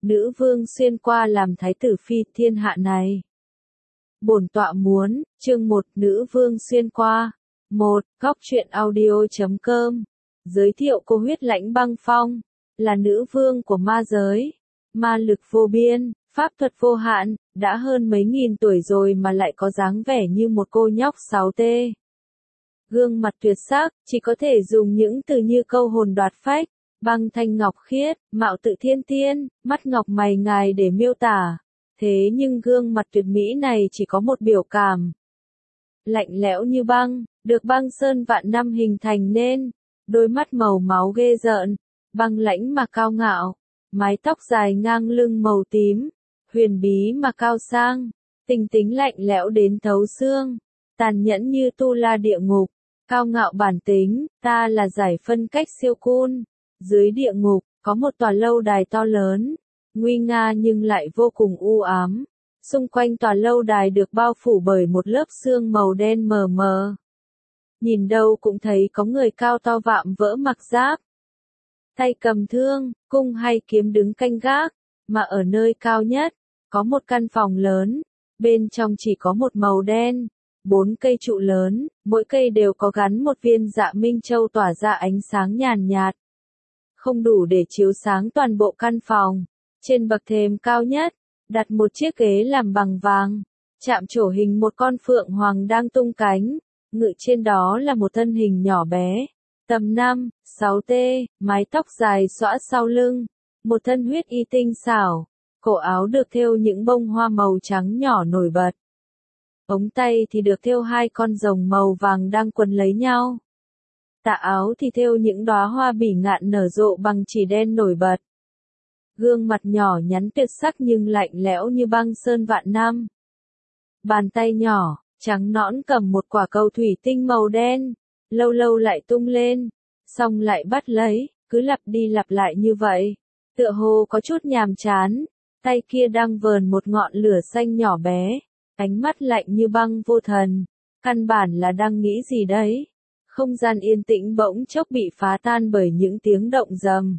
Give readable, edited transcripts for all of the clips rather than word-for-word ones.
nữ vương xuyên qua làm thái tử phi thiên hạ này. Bổn tọa muốn, chương 1 nữ vương xuyên qua. 1. Góc truyện audio.com. Giới thiệu cô Huyết Lãnh Băng Phong, là nữ vương của ma giới. Ma lực vô biên, pháp thuật vô hạn, đã hơn mấy nghìn tuổi rồi mà lại có dáng vẻ như một cô nhóc 6T. Gương mặt tuyệt sắc, chỉ có thể dùng những từ như câu hồn đoạt phách, băng thanh ngọc khiết, mạo tự thiên tiên, mắt ngọc mày ngài để miêu tả. Thế nhưng gương mặt tuyệt mỹ này chỉ có một biểu cảm. Lạnh lẽo như băng, được băng sơn vạn năm hình thành nên, đôi mắt màu máu ghê rợn, băng lãnh mà cao ngạo, mái tóc dài ngang lưng màu tím, huyền bí mà cao sang, tinh tính lạnh lẽo đến thấu xương, tàn nhẫn như tu la địa ngục, cao ngạo bản tính, ta là giải phân cách siêu cun. Dưới địa ngục, có một tòa lâu đài to lớn, nguy nga nhưng lại vô cùng u ám. Xung quanh tòa lâu đài được bao phủ bởi một lớp sương màu đen mờ mờ. Nhìn đâu cũng thấy có người cao to vạm vỡ mặc giáp, tay cầm thương, cung hay kiếm đứng canh gác, mà ở nơi cao nhất, có một căn phòng lớn, bên trong chỉ có một màu đen, 4 cây trụ lớn, mỗi cây đều có gắn một viên dạ minh châu tỏa ra ánh sáng nhàn nhạt, không đủ để chiếu sáng toàn bộ căn phòng. Trên bậc thềm cao nhất, đặt một chiếc ghế làm bằng vàng, chạm trổ hình một con phượng hoàng đang tung cánh, ngự trên đó là một thân hình nhỏ bé, tầm 5, 6T, mái tóc dài xõa sau lưng, một thân huyết y tinh xảo, cổ áo được thêu những bông hoa màu trắng nhỏ nổi bật. Ống tay thì được thêu 2 con rồng màu vàng đang quấn lấy nhau. Tà áo thì thêu những đóa hoa bỉ ngạn nở rộ bằng chỉ đen nổi bật. Gương mặt nhỏ nhắn tuyệt sắc nhưng lạnh lẽo như băng sơn vạn năm. Bàn tay nhỏ, trắng nõn cầm một quả cầu thủy tinh màu đen, lâu lâu lại tung lên, xong lại bắt lấy, cứ lặp đi lặp lại như vậy. Tựa hồ có chút nhàm chán, tay kia đang vờn một ngọn lửa xanh nhỏ bé, ánh mắt lạnh như băng vô thần, căn bản là đang nghĩ gì đấy. Không gian yên tĩnh bỗng chốc bị phá tan bởi những tiếng động rầm.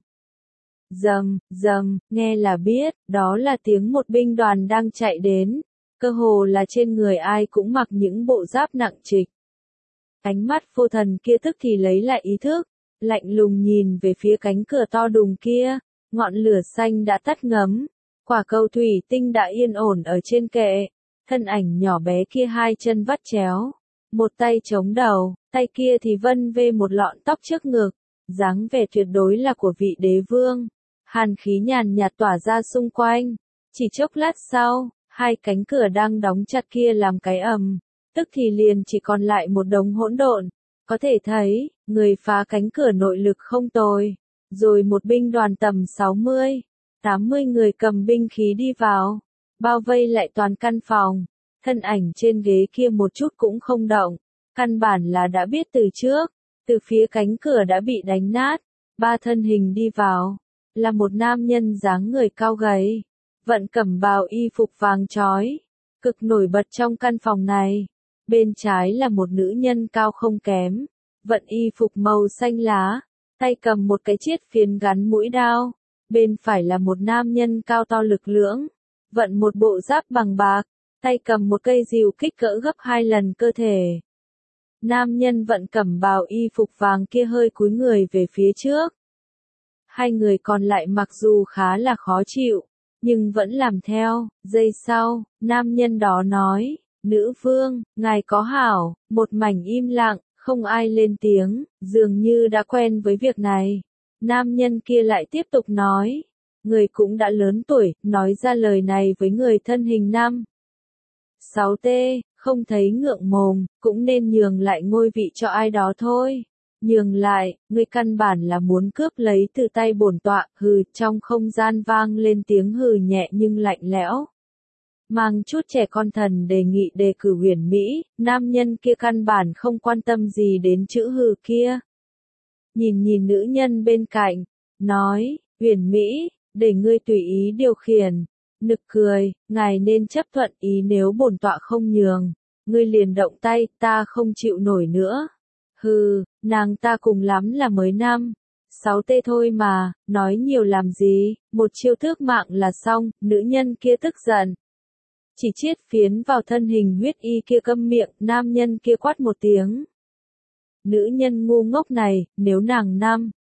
Rầm, rầm, nghe là biết, đó là tiếng một binh đoàn đang chạy đến, cơ hồ là trên người ai cũng mặc những bộ giáp nặng trịch. Ánh mắt vô thần kia tức thì lấy lại ý thức, lạnh lùng nhìn về phía cánh cửa to đùng kia, ngọn lửa xanh đã tắt ngấm, quả cầu thủy tinh đã yên ổn ở trên kệ, thân ảnh nhỏ bé kia 2 chân vắt chéo, một tay chống đầu, tay kia thì vân vê một lọn tóc trước ngực, dáng vẻ tuyệt đối là của vị đế vương. Hàn khí nhàn nhạt tỏa ra xung quanh, chỉ chốc lát sau, 2 cánh cửa đang đóng chặt kia làm cái ầm, tức thì liền chỉ còn lại một đống hỗn độn, có thể thấy, người phá cánh cửa nội lực không tồi, rồi một binh đoàn tầm 60, 80 người cầm binh khí đi vào, bao vây lại toàn căn phòng, thân ảnh trên ghế kia một chút cũng không động, căn bản là đã biết từ trước, từ phía cánh cửa đã bị đánh nát, 3 thân hình đi vào. Là một nam nhân dáng người cao gầy, vận cẩm bào y phục vàng chói, cực nổi bật trong căn phòng này. Bên trái là một nữ nhân cao không kém, vận y phục màu xanh lá, tay cầm một cái chiết phiến gắn mũi đao. Bên phải là một nam nhân cao to lực lưỡng, vận một bộ giáp bằng bạc, tay cầm một cây rìu kích cỡ gấp 2 lần cơ thể. Nam nhân vận cẩm bào y phục vàng kia hơi cúi người về phía trước. 2 người còn lại mặc dù khá là khó chịu, nhưng vẫn làm theo. Giây sau, nam nhân đó nói, nữ vương, ngài có hảo, một mảnh im lặng, không ai lên tiếng, dường như đã quen với việc này. Nam nhân kia lại tiếp tục nói, người cũng đã lớn tuổi, nói ra lời này với người thân hình 5, 6T, không thấy ngượng mồm, cũng nên nhường lại ngôi vị cho ai đó thôi. Nhường lại, ngươi căn bản là muốn cướp lấy từ tay bổn tọa, hừ, trong không gian vang lên tiếng hừ nhẹ nhưng lạnh lẽo. Mang chút trẻ con thần đề nghị đề cử Huyền Mỹ, nam nhân kia căn bản không quan tâm gì đến chữ hừ kia. Nhìn nữ nhân bên cạnh, nói, Huyền Mỹ, để ngươi tùy ý điều khiển. Nực cười, ngài nên chấp thuận ý nếu bổn tọa không nhường, ngươi liền động tay, ta không chịu nổi nữa. Hừ, nàng ta cùng lắm là mới 5, 6T thôi mà, nói nhiều làm gì, một chiêu tước mạng là xong, nữ nhân kia tức giận. Chỉ chiết phiến vào thân hình huyết y kia câm miệng, nam nhân kia quát một tiếng. Nữ nhân ngu ngốc này, nếu nàng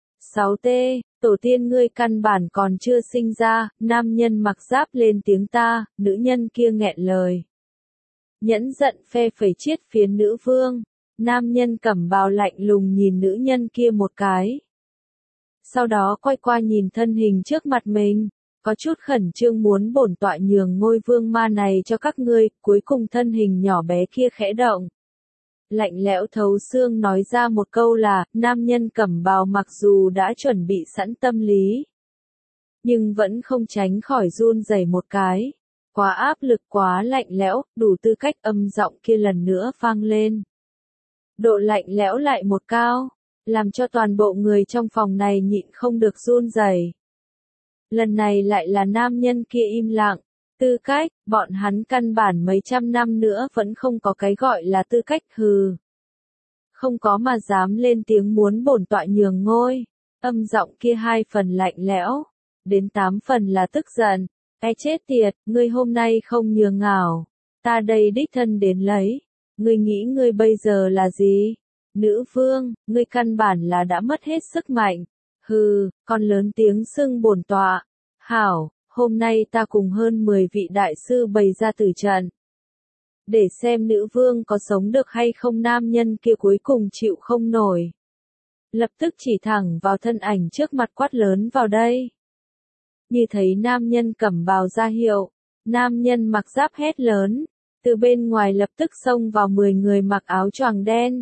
6T, tổ tiên ngươi căn bản còn chưa sinh ra, nam nhân mặc giáp lên tiếng ta, nữ nhân kia nghẹn lời. Nhẫn giận phe phẩy chiết phiến nữ vương, nam nhân cẩm bào lạnh lùng nhìn nữ nhân kia một cái. Sau đó quay qua nhìn thân hình trước mặt mình, có chút khẩn trương muốn bổn tọa nhường ngôi vương ma này cho các ngươi, cuối cùng thân hình nhỏ bé kia khẽ động. Lạnh lẽo thấu xương nói ra một câu là, nam nhân cẩm bào mặc dù đã chuẩn bị sẵn tâm lý, nhưng vẫn không tránh khỏi run rẩy một cái. Quá áp lực quá lạnh lẽo, đủ tư cách âm giọng kia lần nữa vang lên. Độ lạnh lẽo lại một cao, làm cho toàn bộ người trong phòng này nhịn không được run rẩy. Lần này lại là nam nhân kia im lặng. Tư cách, bọn hắn căn bản mấy trăm năm nữa vẫn không có cái gọi là tư cách hừ. Không có mà dám lên tiếng muốn bổn tọa nhường ngôi. Âm giọng kia 2 phần lạnh lẽo, đến 8 phần là tức giận. Cái chết tiệt, ngươi hôm nay không nhường ngảo. Ta đây đích thân đến lấy. Ngươi nghĩ ngươi bây giờ là gì? Nữ vương, ngươi căn bản là đã mất hết sức mạnh. Hừ, còn lớn tiếng xưng bổn tọa. Hảo, hôm nay ta cùng hơn 10 vị đại sư bày ra tử trận. Để xem nữ vương có sống được hay không, nam nhân kia cuối cùng chịu không nổi. Lập tức chỉ thẳng vào thân ảnh trước mặt quát lớn vào đây. Như thấy nam nhân cẩm bào ra hiệu, nam nhân mặc giáp hét lớn, từ bên ngoài lập tức xông vào 10 người mặc áo choàng đen.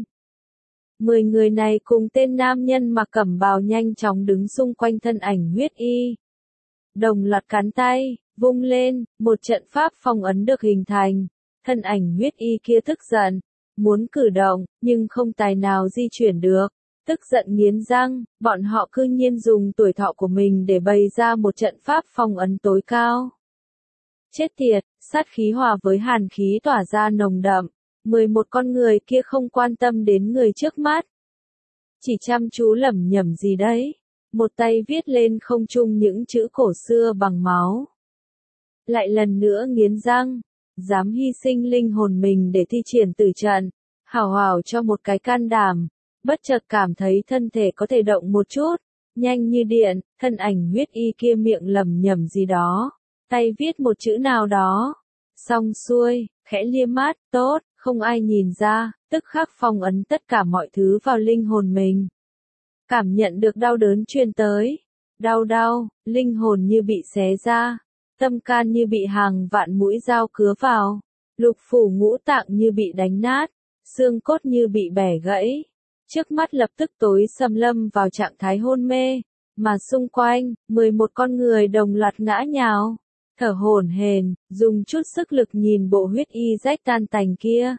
10 người này cùng tên nam nhân mặc cẩm bào nhanh chóng đứng xung quanh thân ảnh huyết y. Đồng loạt cắn tay, vung lên, một trận pháp phong ấn được hình thành. Thân ảnh huyết y kia tức giận, muốn cử động, nhưng không tài nào di chuyển được. Tức giận nghiến răng, bọn họ cư nhiên dùng tuổi thọ của mình để bày ra một trận pháp phong ấn tối cao. Chết tiệt, sát khí hòa với hàn khí tỏa ra nồng đậm. 11 con người kia không quan tâm đến người trước mắt. Chỉ chăm chú lẩm nhẩm gì đấy. Một tay viết lên không trung những chữ cổ xưa bằng máu. Lại lần nữa nghiến răng, dám hy sinh linh hồn mình để thi triển tử trận, hảo hảo cho một cái can đảm. Bất chợt cảm thấy thân thể có thể động một chút, nhanh như điện, thân ảnh huyết y kia miệng lẩm nhẩm gì đó, tay viết một chữ nào đó. Xong xuôi, khẽ liếc mắt, tốt, không ai nhìn ra, tức khắc phong ấn tất cả mọi thứ vào linh hồn mình. Cảm nhận được đau đớn truyền tới. Đau, linh hồn như bị xé ra. Tâm can như bị hàng vạn mũi dao cứa vào. Lục phủ ngũ tạng như bị đánh nát. Xương cốt như bị bẻ gãy. Trước mắt lập tức tối sầm lâm vào trạng thái hôn mê. Mà xung quanh, 11 con người đồng loạt ngã nhào. Thở hổn hển, dùng chút sức lực nhìn bộ huyết y rách tan tành kia.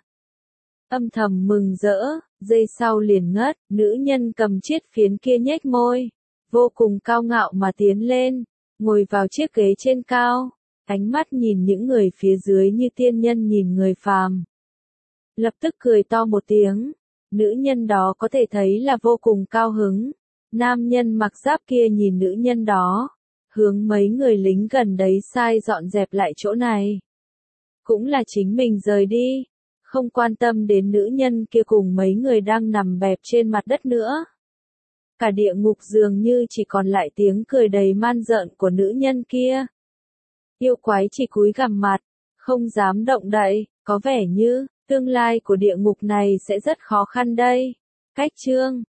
Âm thầm mừng rỡ, giây sau liền ngất, nữ nhân cầm chiết phiến kia nhếch môi, vô cùng cao ngạo mà tiến lên, ngồi vào chiếc ghế trên cao, ánh mắt nhìn những người phía dưới như tiên nhân nhìn người phàm. Lập tức cười to một tiếng, nữ nhân đó có thể thấy là vô cùng cao hứng, nam nhân mặc giáp kia nhìn nữ nhân đó, hướng mấy người lính gần đấy sai dọn dẹp lại chỗ này. Cũng là chính mình rời đi. Không quan tâm đến nữ nhân kia cùng mấy người đang nằm bẹp trên mặt đất nữa. Cả địa ngục dường như chỉ còn lại tiếng cười đầy man rợn của nữ nhân kia. Yêu quái chỉ cúi gằm mặt, không dám động đậy, có vẻ như tương lai của địa ngục này sẽ rất khó khăn đây. Cách chương